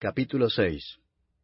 Capítulo 6.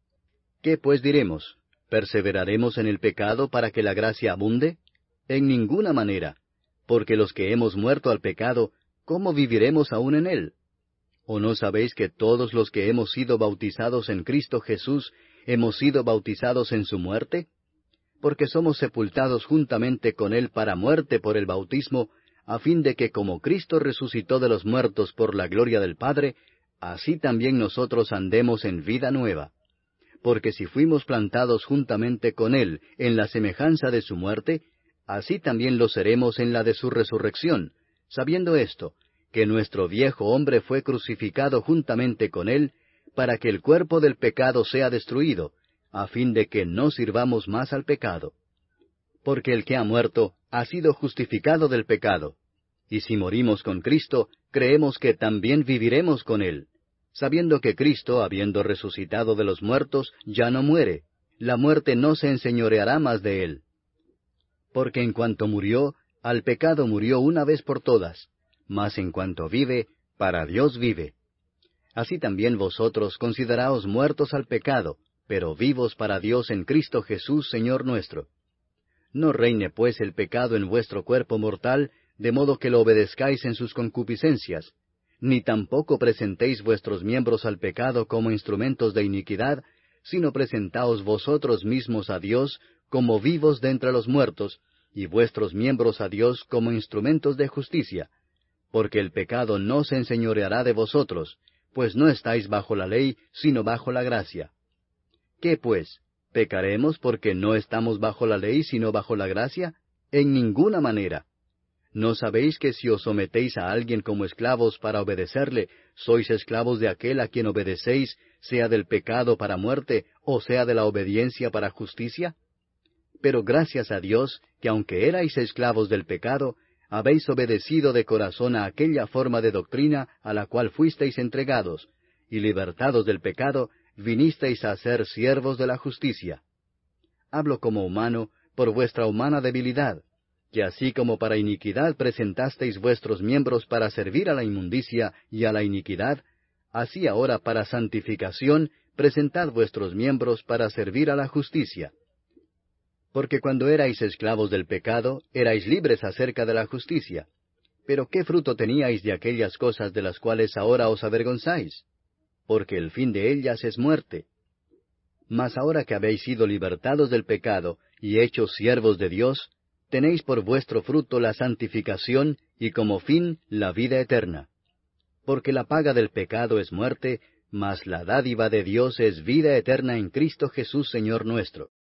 ¿Qué pues diremos? ¿Perseveraremos en el pecado para que la gracia abunde? En ninguna manera, porque los que hemos muerto al pecado, ¿cómo viviremos aún en él? ¿O no sabéis que todos los que hemos sido bautizados en Cristo Jesús, hemos sido bautizados en su muerte? Porque somos sepultados juntamente con él para muerte por el bautismo, a fin de que como Cristo resucitó de los muertos por la gloria del Padre, así también nosotros andemos en vida nueva. Porque si fuimos plantados juntamente con él en la semejanza de su muerte, así también lo seremos en la de su resurrección, sabiendo esto, que nuestro viejo hombre fue crucificado juntamente con él, para que el cuerpo del pecado sea destruido, a fin de que no sirvamos más al pecado. Porque el que ha muerto ha sido justificado del pecado. Y si morimos con Cristo, creemos que también viviremos con él, sabiendo que Cristo, habiendo resucitado de los muertos, ya no muere, la muerte no se enseñoreará más de él. Porque en cuanto murió, al pecado murió una vez por todas, mas en cuanto vive, para Dios vive. Así también vosotros consideraos muertos al pecado, pero vivos para Dios en Cristo Jesús, Señor nuestro. No reine pues el pecado en vuestro cuerpo mortal, de modo que lo obedezcáis en sus concupiscencias, ni tampoco presentéis vuestros miembros al pecado como instrumentos de iniquidad, sino presentaos vosotros mismos a Dios como vivos de entre los muertos, y vuestros miembros a Dios como instrumentos de justicia, porque el pecado no se enseñoreará de vosotros, pues no estáis bajo la ley, sino bajo la gracia. ¿Qué pues? ¿Pecaremos porque no estamos bajo la ley, sino bajo la gracia? En ninguna manera. ¿No sabéis que si os sometéis a alguien como esclavos para obedecerle, sois esclavos de aquel a quien obedecéis, sea del pecado para muerte, o sea de la obediencia para justicia? Pero gracias a Dios, que aunque erais esclavos del pecado, habéis obedecido de corazón a aquella forma de doctrina a la cual fuisteis entregados, y libertados del pecado, vinisteis a ser siervos de la justicia. Hablo como humano, por vuestra humana debilidad, que así como para iniquidad presentasteis vuestros miembros para servir a la inmundicia y a la iniquidad, así ahora para santificación presentad vuestros miembros para servir a la justicia. Porque cuando erais esclavos del pecado, erais libres acerca de la justicia. Pero ¿qué fruto teníais de aquellas cosas de las cuales ahora os avergonzáis? Porque el fin de ellas es muerte. Mas ahora que habéis sido libertados del pecado y hechos siervos de Dios, tenéis por vuestro fruto la santificación y como fin la vida eterna. Porque la paga del pecado es muerte, mas la dádiva de Dios es vida eterna en Cristo Jesús Señor nuestro.